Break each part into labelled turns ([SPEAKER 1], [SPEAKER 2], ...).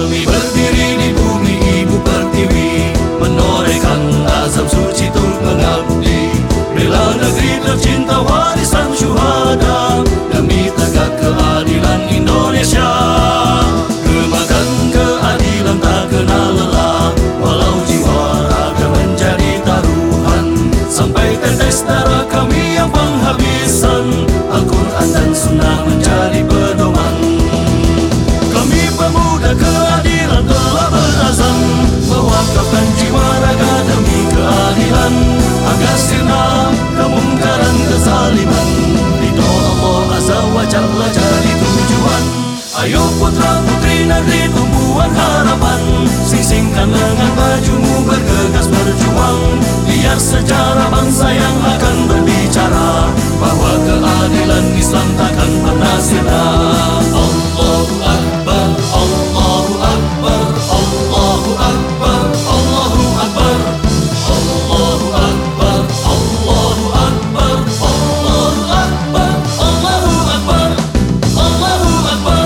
[SPEAKER 1] Kami berdiri di bumi ibu pertiwi, menorehkan azam suci untuk mengabdi, bela negeri tercinta warisan syuhada, demi tegak keadilan Indonesia. Gemakan keadilan tak kenal lelah, walau jiwa raga menjadi taruhan, sampai tetes darah kami yang penghabisan, Al-Quran dan Sunnah menjadi pedoman. Kami pemuda keadilan telah berazam, mewakafkan jiwa raga demi keadilan, agar sirna kemungkaran kezaliman, ridho Allah Azza wa Jalla jadi tujuan. Ayo putra putri negeri tumpuan harapan, sing-singkan lengan bajumu bergegas berjuang, biar sejarah bangsa yang akan berbicara bahwa keadilan Islam takkan pernah sirna. Allahu Akbar, Allahu Akbar, Allahu Akbar, Allahu Akbar, Allahu Akbar, Allahu Akbar, Allahu Akbar, Allahu Akbar, Allahu Akbar.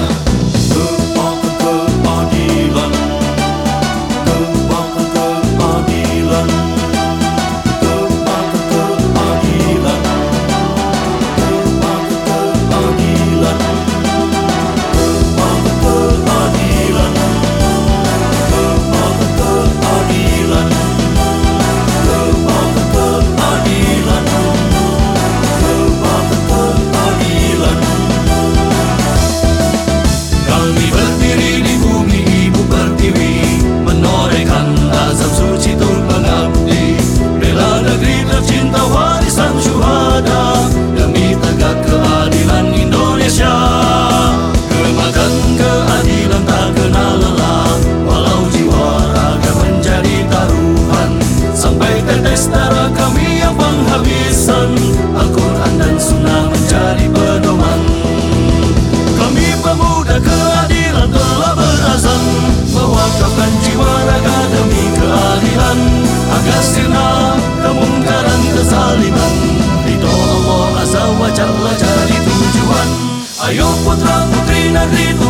[SPEAKER 1] Keadilan, keadilan, keadilan, keadilan, kami berdiri di bumi ibu pertiwi, menorehkan azam suci untuk mengabdi, bela negeri tercinta warisan syuhada, demi tegak keadilan Indonesia. Gemakan keadilan tak kenal lelah, walau jiwa raga menjadi taruhan, sampai tetes darah kami yang penghabisan, Al-Quran dan Sunnah menjadi pedoman. Kami pemuda keadilan telah berazam, mewakafkan jiwa raga demi keadilan, agar sirna kemungkaran kezaliman, ridho Allah Azza wa Jalla jadi tujuan. Ayo putra putri negeri